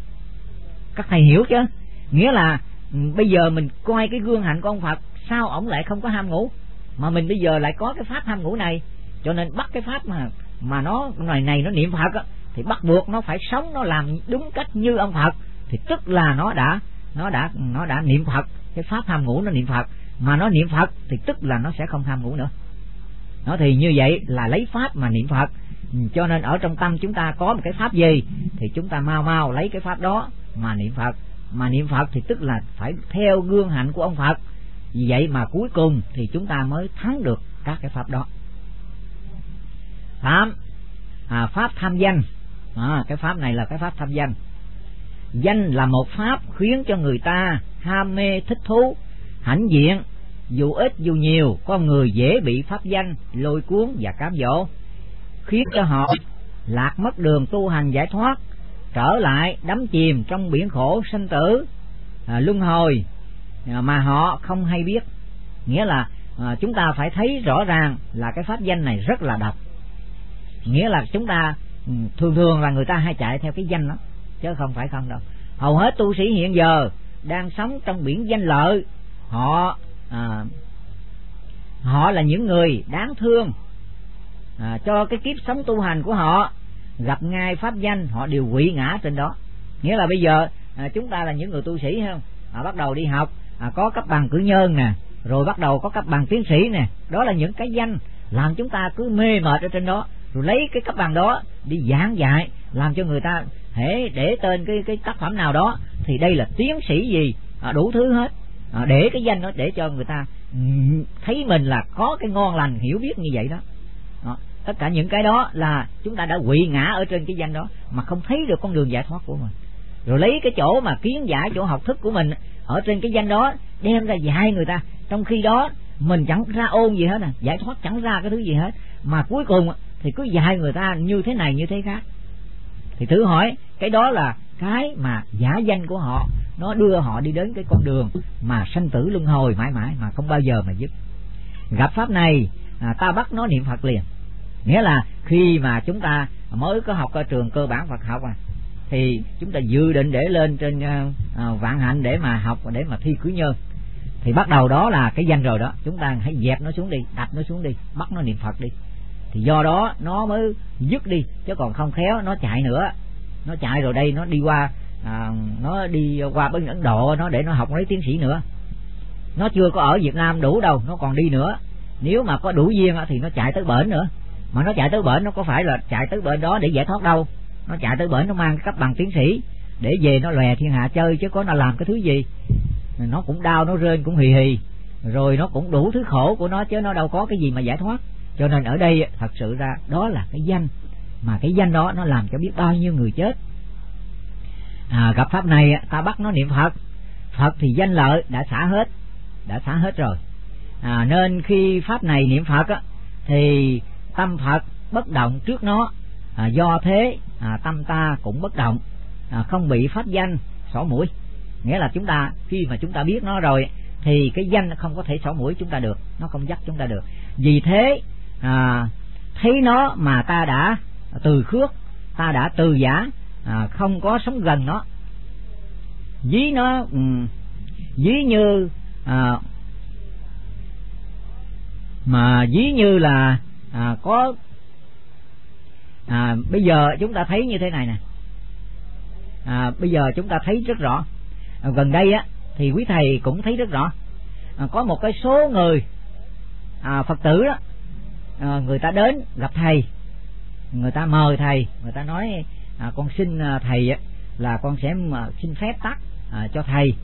Các thầy hiểu chứ? Nghĩa là bây giờ mình coi cái gương hạnh của ông Phật, sao ổng lại không có ham ngủ, mà mình bây giờ lại có cái pháp ham ngủ này. Cho nên bắt cái pháp mà nó này nó niệm Phật thì bắt buộc nó phải sống, nó làm đúng cách như ông Phật, thì tức là nó đã niệm Phật. Cái pháp ham ngủ nó niệm Phật, mà nó niệm Phật thì tức là nó sẽ không ham ngủ nữa. Nó thì như vậy là lấy pháp mà niệm Phật. Cho nên ở trong tâm chúng ta có một cái pháp gì thì chúng ta mau lấy cái pháp đó mà niệm Phật. Mà niệm Phật thì tức là phải theo gương hạnh của ông Phật. Vì vậy mà cuối cùng thì chúng ta mới thắng được các cái pháp đó. Pháp tham danh. Cái pháp này là cái pháp tham danh. Danh là một pháp khiến cho người ta ham mê thích thú, hãnh diện. Dù ít dù nhiều, con người dễ bị pháp danh lôi cuốn và cám dỗ, khiến cho họ lạc mất đường tu hành giải thoát, trở lại đắm chìm trong biển khổ sanh tử luân hồi mà họ không hay biết. Nghĩa là chúng ta phải thấy rõ ràng là cái pháp danh này rất là độc. Nghĩa là chúng ta thường là người ta hay chạy theo cái danh đó, chứ không phải không đâu. Hầu hết tu sĩ hiện giờ đang sống trong biển danh lợi. Họ là những người đáng thương, cho cái kiếp sống tu hành của họ gặp ngay pháp danh họ đều quỵ ngã trên đó. Nghĩa là bây giờ chúng ta là những người tu sĩ không, bắt đầu đi học, có cấp bằng cử nhân nè, rồi bắt đầu có cấp bằng tiến sĩ nè. Đó là những cái danh làm chúng ta cứ mê mệt ở trên đó, rồi lấy cái cấp bằng đó đi giảng dạy, làm cho người ta hễ để tên cái tác phẩm nào đó thì đây là tiến sĩ gì, đủ thứ hết, để cái danh đó để cho người ta thấy mình là có cái ngon lành hiểu biết như vậy đó. Tất cả những cái đó là chúng ta đã quỵ ngã ở trên cái danh đó mà không thấy được con đường giải thoát của mình, rồi lấy cái chỗ mà kiến giải, chỗ học thức của mình ở trên cái danh đó đem ra dạy người ta, trong khi đó mình chẳng ra ôn gì hết, giải thoát chẳng ra cái thứ gì hết, mà cuối cùng thì cứ dạy người ta như thế này như thế khác. Thì thử hỏi cái đó là cái mà giả danh của họ, nó đưa họ đi đến cái con đường mà sanh tử luân hồi mãi mãi mà không bao giờ mà dứt. Gặp pháp này ta bắt nó niệm Phật liền. Nghĩa là khi mà chúng ta mới có học ở trường cơ bản Phật học thì chúng ta dự định để lên trên Vạn Hạnh để mà học, để mà thi cử nhân, thì bắt đầu đó là cái danh rồi đó, chúng ta hãy dẹp nó xuống đi, đập nó xuống đi, bắt nó niệm Phật đi, thì do đó nó mới dứt đi. Chứ còn không khéo nó chạy nữa, nó chạy rồi đây nó đi qua nó đi qua bên Ấn Độ nó để nó học lấy tiến sĩ nữa. Nó chưa có ở Việt Nam đủ đâu, nó còn đi nữa. Nếu mà có đủ duyên thì nó chạy tới bển nữa. Mà nó chạy tới bển nó có phải là chạy tới bển đó để giải thoát đâu. Nó chạy tới bển nó mang cái cấp bằng tiến sĩ để về nó lòe thiên hạ chơi, chứ có nó làm cái thứ gì. Nó cũng đau, nó rên cũng hì hì, rồi nó cũng đủ thứ khổ của nó, chứ nó đâu có cái gì mà giải thoát. Cho nên ở đây thật sự ra đó là cái danh, mà cái danh đó nó làm cho biết bao nhiêu người chết. Gặp pháp này ta bắt nó niệm Phật. Phật thì danh lợi đã xả hết rồi. Nên khi pháp này niệm Phật thì tâm Phật bất động trước nó. Do thế tâm ta cũng bất động, không bị pháp danh xỏ mũi. Nghĩa là chúng ta khi mà chúng ta biết nó rồi thì cái danh không có thể xỏ mũi chúng ta được, nó không dắt chúng ta được. Vì thế thấy nó mà ta đã từ khước, ta đã từ giả, không có sống gần nó. Ví nó ví như mà ví như là có bây giờ chúng ta thấy như thế này nè. Bây giờ chúng ta thấy rất rõ. Gần đây thì quý thầy cũng thấy rất rõ. Có một cái số người Phật tử đó, người ta đến gặp thầy, người ta mời thầy, người ta nói con xin thầy là con sẽ xin phép tắc cho thầy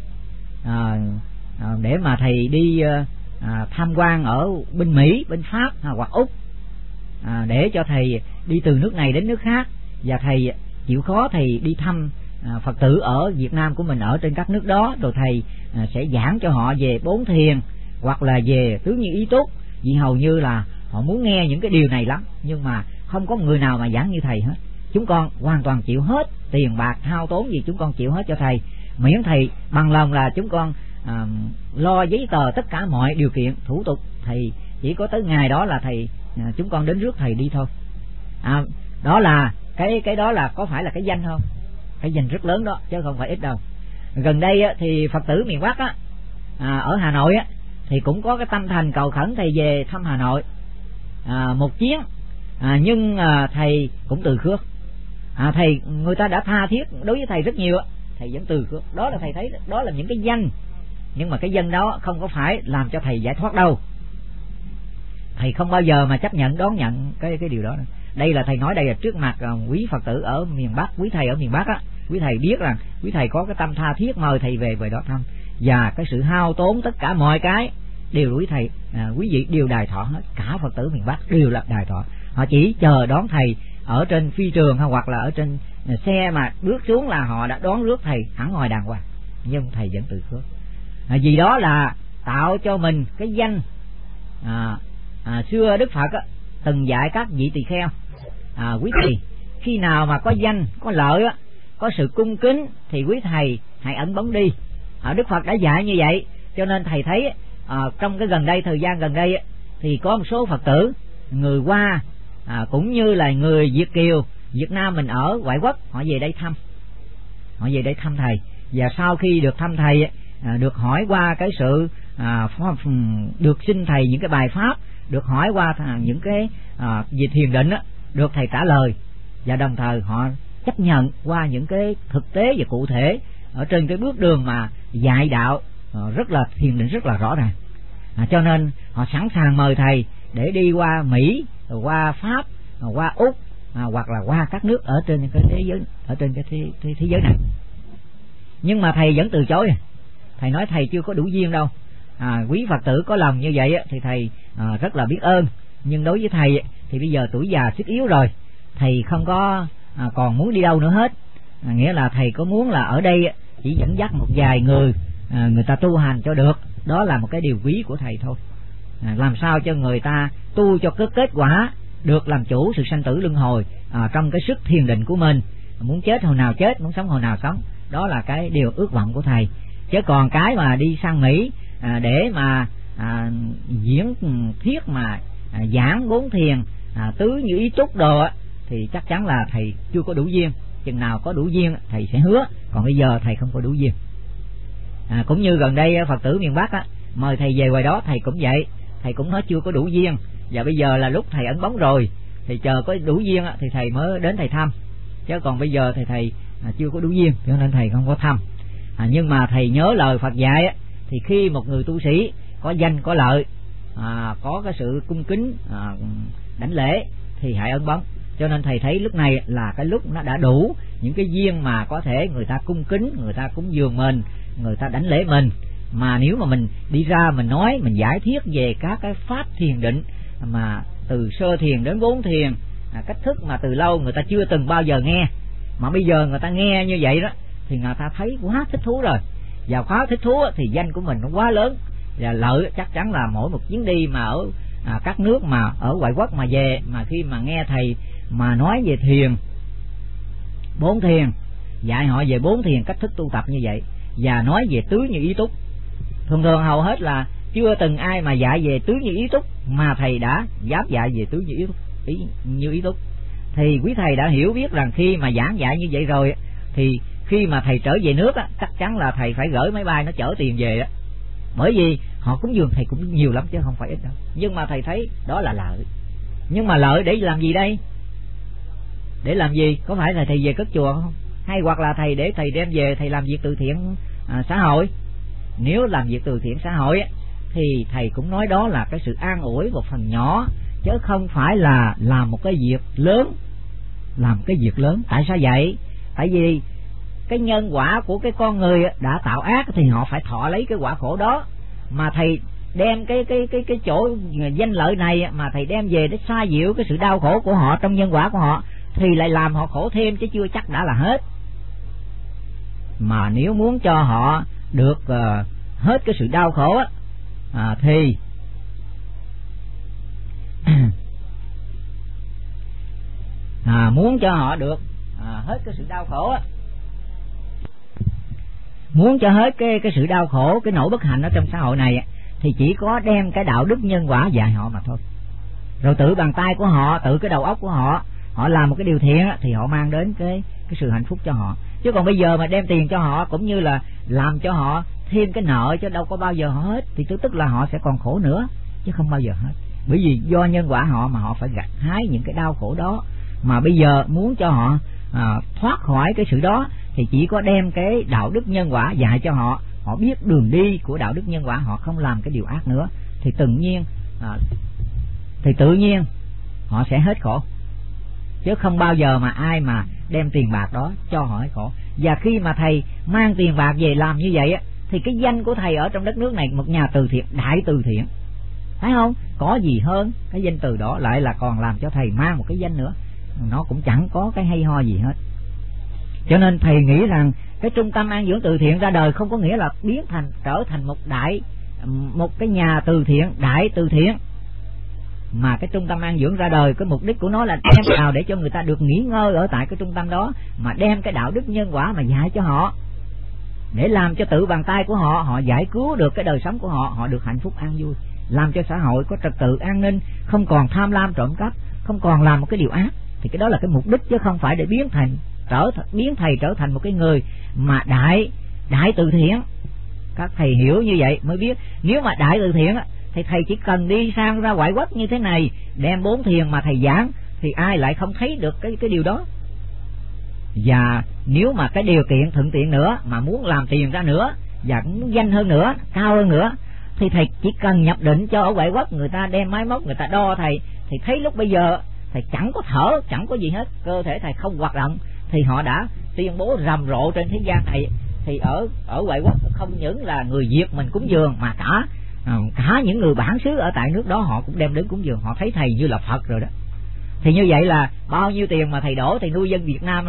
để mà thầy đi tham quan ở bên Mỹ, bên Pháp hoặc Úc, để cho thầy đi từ nước này đến nước khác, và thầy chịu khó thầy đi thăm Phật tử ở Việt Nam của mình ở trên các nước đó, rồi thầy sẽ giảng cho họ về bốn thiền hoặc là về tứ nhiên ý túc. Vì hầu như là họ muốn nghe những cái điều này lắm, nhưng mà không có người nào mà giảng như thầy hết. Chúng con hoàn toàn chịu hết tiền bạc hao tốn gì, chúng con chịu hết cho thầy, miễn thầy bằng lòng là chúng con lo giấy tờ tất cả mọi điều kiện thủ tục. Thầy chỉ có tới ngày đó là thầy chúng con đến rước thầy đi thôi. Đó là cái đó là có phải là cái danh không? Cái danh rất lớn đó chứ không phải ít đâu. Gần đây thì Phật tử miền Bắc ở Hà Nội thì cũng có cái tâm thành cầu khẩn thầy về thăm Hà Nội một chuyến, nhưng thầy cũng từ khước. Thầy người ta đã tha thiết đối với thầy rất nhiều, thầy vẫn từ khước. Đó là thầy thấy đó là những cái danh, nhưng mà cái danh đó không có phải làm cho thầy giải thoát đâu. Thầy không bao giờ mà chấp nhận đón nhận cái điều đó. Đây là thầy nói đây là trước mặt quý Phật tử ở miền Bắc, quý thầy ở miền Bắc quý thầy biết rằng quý thầy có cái tâm tha thiết mời thầy về đó thăm, và cái sự hao tốn tất cả mọi cái đều quý thầy quý vị đều đài thọ hết. Cả Phật tử miền Bắc đều là đài thọ, họ chỉ chờ đón thầy ở trên phi trường hoặc là ở trên xe mà bước xuống là họ đã đón rước thầy hẳn hồi đàng hoàng, nhưng thầy vẫn từ khước. Vì đó là tạo cho mình cái danh. Xưa Đức Phật từng dạy các vị tỳ kheo, quý thầy khi nào mà có danh, có lợi, có sự cung kính thì quý thầy hãy ẩn bóng đi. Đức Phật đã dạy như vậy, cho nên thầy thấy trong cái thời gian gần đây thì có một số Phật tử người Hoa cũng như là người Việt kiều Việt Nam mình ở ngoại quốc, họ về đây thăm thầy. Và sau khi được thăm thầy, được hỏi qua cái sự được xin thầy những cái bài pháp, được hỏi qua những cái về thiền định được thầy trả lời, và đồng thời họ chấp nhận qua những cái thực tế và cụ thể ở trên cái bước đường mà dạy đạo rất là thiền định rất là rõ ràng. Cho nên họ sẵn sàng mời thầy để đi qua Mỹ, qua Pháp, qua Úc, hoặc là qua các nước ở trên cái thế giới, ở trên cái thế giới này. Nhưng mà thầy vẫn từ chối. Thầy nói thầy chưa có đủ duyên đâu. Quý Phật tử có lòng như vậy thì thầy rất là biết ơn, nhưng đối với thầy thì bây giờ tuổi già sức yếu rồi, thầy không có còn muốn đi đâu nữa hết. Nghĩa là thầy có muốn là ở đây chỉ dẫn dắt một vài người, người ta tu hành cho được, đó là một cái điều quý của thầy thôi. Làm sao cho người ta tu cho kết quả được làm chủ sự sanh tử luân hồi trong cái sức thiền định của mình, muốn chết hồi nào chết, muốn sống hồi nào sống, đó là cái điều ước vọng của thầy. Chứ còn cái mà đi sang Mỹ để mà diễn thuyết mà giảng bốn thiền tứ như ý túc đồ thì chắc chắn là thầy chưa có đủ duyên. Chừng nào có đủ duyên thầy sẽ hứa, còn bây giờ thầy không có đủ duyên. Cũng như gần đây Phật tử miền Bắc mời thầy về ngoài đó, thầy cũng vậy, thầy cũng nói chưa có đủ duyên, và bây giờ là lúc thầy ẩn bóng rồi, thì chờ có đủ duyên thì thầy mới đến thầy thăm, chứ còn bây giờ thì thầy chưa có đủ duyên, cho nên thầy không có thăm. Nhưng mà thầy nhớ lời Phật dạy thì khi một người tu sĩ có danh có lợi, có cái sự cung kính đảnh lễ thì hãy ẩn bóng. Cho nên thầy thấy lúc này là cái lúc nó đã đủ những cái duyên mà có thể người ta cung kính, người ta cúng dường mình, người ta đảnh lễ mình. Mà nếu mà mình đi ra mình nói, mình giải thiết về các cái pháp thiền định mà từ sơ thiền đến bốn thiền, cách thức mà từ lâu người ta chưa từng bao giờ nghe, mà bây giờ người ta nghe như vậy đó thì người ta thấy quá thích thú rồi. Và quá thích thú thì danh của mình nó quá lớn, và lợi chắc chắn là mỗi một chuyến đi mà ở các nước mà ở ngoại quốc mà về, mà khi mà nghe thầy mà nói về thiền, bốn thiền, dạy họ về bốn thiền cách thức tu tập như vậy, và nói về tứ như ý túc. Thường thường hầu hết là chưa từng ai mà dạy về tứ như ý túc, mà thầy đã dám dạy về tứ như ý túc. Thì quý thầy đã hiểu biết rằng khi mà giảng dạy như vậy rồi thì khi mà thầy trở về nước chắc chắn là thầy phải gửi máy bay nó chở tiền về bởi vì họ cúng dường thầy cũng nhiều lắm chứ không phải ít đâu. Nhưng mà thầy thấy đó là lợi. Nhưng mà lợi để làm gì đây? Để làm gì? Có phải là thầy về cất chùa không? Hay hoặc là thầy để thầy đem về thầy làm việc từ thiện xã hội? Nếu làm việc từ thiện xã hội thì thầy cũng nói đó là cái sự an ủi một phần nhỏ, chứ không phải là làm một cái việc lớn. Làm cái việc lớn. Tại sao vậy? Tại vì cái nhân quả của cái con người đã tạo ác thì họ phải thọ lấy cái quả khổ đó. Mà thầy đem cái chỗ danh lợi này mà thầy đem về để xoa dịu cái sự đau khổ của họ trong nhân quả của họ, thì lại làm họ khổ thêm chứ chưa chắc đã là hết. Mà nếu muốn cho họ được hết cái sự đau khổ thì muốn cho họ được hết cái sự đau khổ muốn cho hết cái sự đau khổ, cái nỗi bất hạnh ở trong xã hội này thì chỉ có đem cái đạo đức nhân quả dạy họ mà thôi. Rồi tự bàn tay của họ, tự cái đầu óc của họ, họ làm một cái điều thiện thì họ mang đến cái sự hạnh phúc cho họ. Chứ còn bây giờ mà đem tiền cho họ cũng như là làm cho họ thêm cái nợ, chứ đâu có bao giờ họ hết, thì tức là họ sẽ còn khổ nữa chứ không bao giờ hết. Bởi vì do nhân quả họ mà họ phải gặt hái những cái đau khổ đó. Mà bây giờ muốn cho họ thoát khỏi cái sự đó thì chỉ có đem cái đạo đức nhân quả dạy cho họ, họ biết đường đi của đạo đức nhân quả, họ không làm cái điều ác nữa, thì tự nhiên họ sẽ hết khổ. Chứ không bao giờ mà ai mà đem tiền bạc đó cho họ hết khổ. Và khi mà thầy mang tiền bạc về làm như vậy thì cái danh của thầy ở trong đất nước này một nhà từ thiện, đại từ thiện, thấy không? Có gì hơn cái danh từ đó, lại là còn làm cho thầy mang một cái danh nữa, nó cũng chẳng có cái hay ho gì hết. Cho nên thầy nghĩ rằng cái trung tâm an dưỡng từ thiện ra đời không có nghĩa là trở thành một cái nhà từ thiện, đại từ thiện, mà cái trung tâm an dưỡng ra đời cái mục đích của nó là đem vào để cho người ta được nghỉ ngơi ở tại cái trung tâm đó, mà đem cái đạo đức nhân quả mà dạy cho họ, để làm cho tự bàn tay của họ giải cứu được cái đời sống của họ được hạnh phúc an vui, làm cho xã hội có trật tự an ninh, không còn tham lam trộm cắp, không còn làm một cái điều ác. Thì cái đó là cái mục đích, chứ không phải để biến thầy trở thành một cái người mà đại từ thiện. Các thầy hiểu như vậy mới biết, nếu mà đại từ thiện thì thầy chỉ cần đi sang ra ngoại quốc như thế này, đem 4 thiền mà thầy giảng, thì ai lại không thấy được cái điều đó. Và nếu mà cái điều kiện thuận tiện nữa, mà muốn làm tiền ra nữa, và cũng muốn danh hơn nữa, cao hơn nữa, thì thầy chỉ cần nhập định cho ở ngoại quốc, người ta đem máy móc người ta đo thầy, thì thấy lúc bây giờ thầy chẳng có thở, chẳng có gì hết, cơ thể thầy không hoạt động, thì họ đã tuyên bố rầm rộ trên thế gian này. Thì ở ngoại quốc không những là người Việt mình cúng dường, mà cả những người bản xứ ở tại nước đó họ cũng đem đến cúng dường, họ thấy thầy như là Phật rồi đó. Thì như vậy là bao nhiêu tiền mà thầy đổ, thì nuôi dân Việt Nam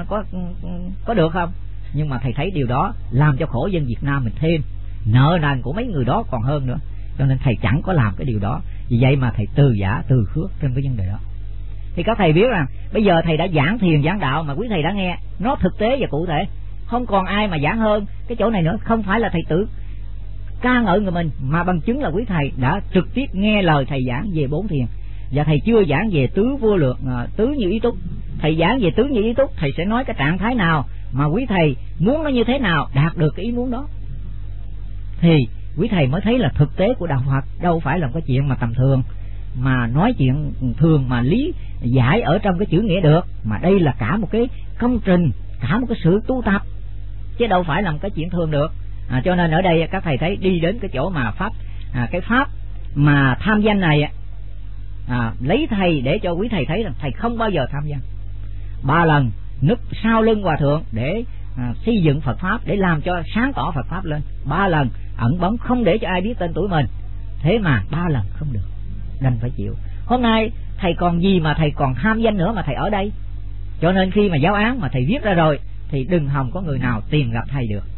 có được không? Nhưng mà thầy thấy điều đó làm cho khổ dân Việt Nam mình thêm, nợ nần của mấy người đó còn hơn nữa, cho nên thầy chẳng có làm cái điều đó. Vì vậy mà thầy từ giả từ khước trên cái vấn đề đó. Thì các thầy biết rằng bây giờ thầy đã giảng thiền giảng đạo mà quý thầy đã nghe nó thực tế và cụ thể, không còn ai mà giảng hơn cái chỗ này nữa. Không phải là thầy tự ca ngợi người mình, mà bằng chứng là quý thầy đã trực tiếp nghe lời thầy giảng về 4 thiền. Và thầy chưa giảng về tứ vô lượng, tứ như ý túc. Thầy giảng về tứ như ý túc, thầy sẽ nói cái trạng thái nào mà quý thầy muốn nó như thế nào, đạt được cái ý muốn đó, thì quý thầy mới thấy là thực tế của đạo Phật đâu phải là một cái chuyện mà tầm thường, mà nói chuyện thường mà lý giải ở trong cái chữ nghĩa được, mà đây là cả một cái công trình, cả một cái sự tu tập, chứ đâu phải là một cái chuyện thường được. Cho nên ở đây các thầy thấy đi đến cái chỗ mà cái pháp mà tham danh này, lấy thầy để cho quý thầy thấy rằng thầy không bao giờ tham danh. 3 lần núp sau lưng hòa thượng để xây dựng Phật pháp, để làm cho sáng tỏ Phật pháp lên. 3 lần ẩn bóng không để cho ai biết tên tuổi mình, thế mà 3 lần không được, đành phải chịu. Hôm nay thầy còn gì mà thầy còn tham danh nữa mà thầy ở đây. Cho nên khi mà giáo án mà thầy viết ra rồi thì đừng hòng có người nào tìm gặp thầy được.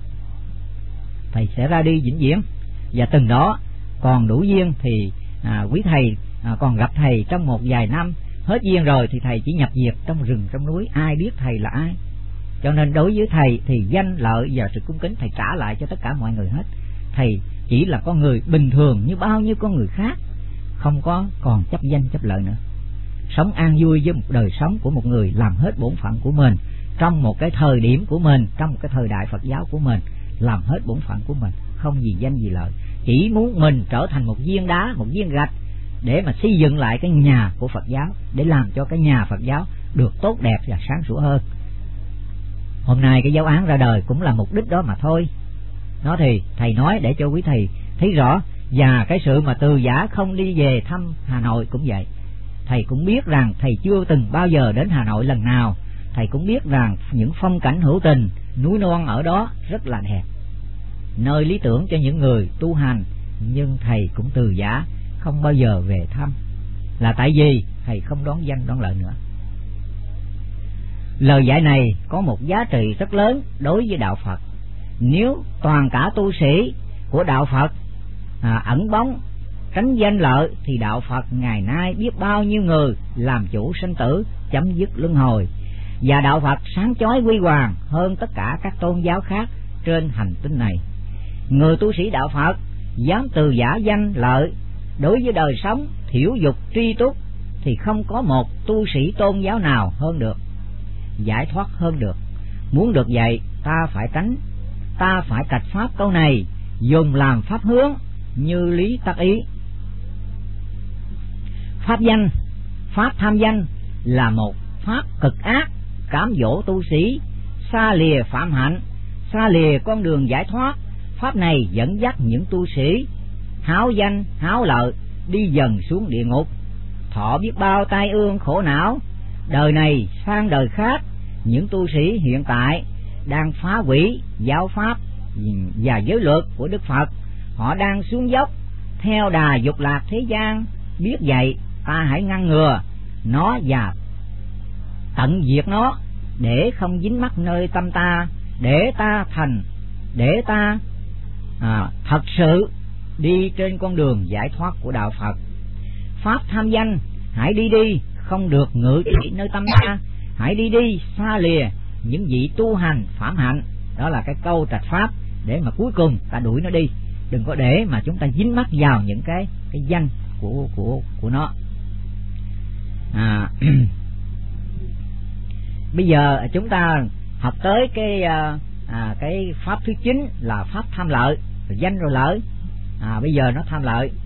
Thầy sẽ ra đi vĩnh viễn, và từng đó còn đủ duyên thì quý thầy còn gặp thầy trong một vài năm. Hết duyên rồi thì thầy chỉ nhập diệt trong rừng trong núi, ai biết thầy là ai. Cho nên đối với thầy thì danh lợi và sự cung kính thầy trả lại cho tất cả mọi người hết. Thầy chỉ là con người bình thường như bao nhiêu con người khác, không có còn chấp danh chấp lợi nữa, sống an vui với một đời sống của một người làm hết bổn phận của mình trong một cái thời điểm của mình, trong một cái thời đại Phật giáo của mình, làm hết bổn phận của mình, không vì danh vì lợi, chỉ muốn mình trở thành một viên đá, một viên gạch để mà xây dựng lại cái nhà của Phật giáo, để làm cho cái nhà Phật giáo được tốt đẹp và sáng sủa hơn. Hôm nay cái giáo án ra đời cũng là mục đích đó mà thôi. Nó thì thầy nói để cho quý thầy thấy rõ. Và cái sự mà từ giả không đi về thăm Hà Nội cũng vậy. Thầy cũng biết rằng thầy chưa từng bao giờ đến Hà Nội lần nào. Thầy cũng biết rằng những phong cảnh hữu tình, núi non ở đó rất là đẹp, nơi lý tưởng cho những người tu hành. Nhưng thầy cũng từ giả không bao giờ về thăm, là tại vì thầy không đón danh đón lợi nữa. Lời dạy này có một giá trị rất lớn đối với đạo Phật. Nếu toàn cả tu sĩ của đạo Phật ẩn bóng tránh danh lợi, thì đạo Phật ngày nay biết bao nhiêu người làm chủ sinh tử, chấm dứt luân hồi. Và đạo Phật sáng chói huy hoàng hơn tất cả các tôn giáo khác trên hành tinh này. Người tu sĩ đạo Phật dám từ giả danh lợi đối với đời sống thiểu dục tri túc, thì không có một tu sĩ tôn giáo nào hơn được, giải thoát hơn được. Muốn được vậy ta phải trạch pháp câu này, dùng làm pháp hướng như lý tác ý. Pháp danh, pháp tham danh là một pháp cực ác, cám dỗ tu sĩ xa lìa phạm hạnh, xa lìa con đường giải thoát. Pháp này dẫn dắt những tu sĩ háo danh háo lợi đi dần xuống địa ngục, thọ biết bao tai ương khổ não. Đời này sang đời khác, những tu sĩ hiện tại đang phá hủy giáo pháp và giới luật của Đức Phật. Họ đang xuống dốc theo đà dục lạc thế gian. Biết vậy ta hãy ngăn ngừa nó và tận diệt nó, để không dính mắc nơi tâm ta, để ta thật sự đi trên con đường giải thoát của đạo Phật. Pháp tham danh hãy đi, không được ngự trị nơi tâm ta, hãy đi xa lìa những vị tu hành phạm hạnh. Đó là cái câu trạch pháp để mà cuối cùng ta đuổi nó đi, đừng có để mà chúng ta dính mắc vào những cái danh của nó. Bây giờ chúng ta học tới cái pháp thứ 9 là pháp tham lợi, rồi danh rồi lợi. Bây giờ nó tham lợi.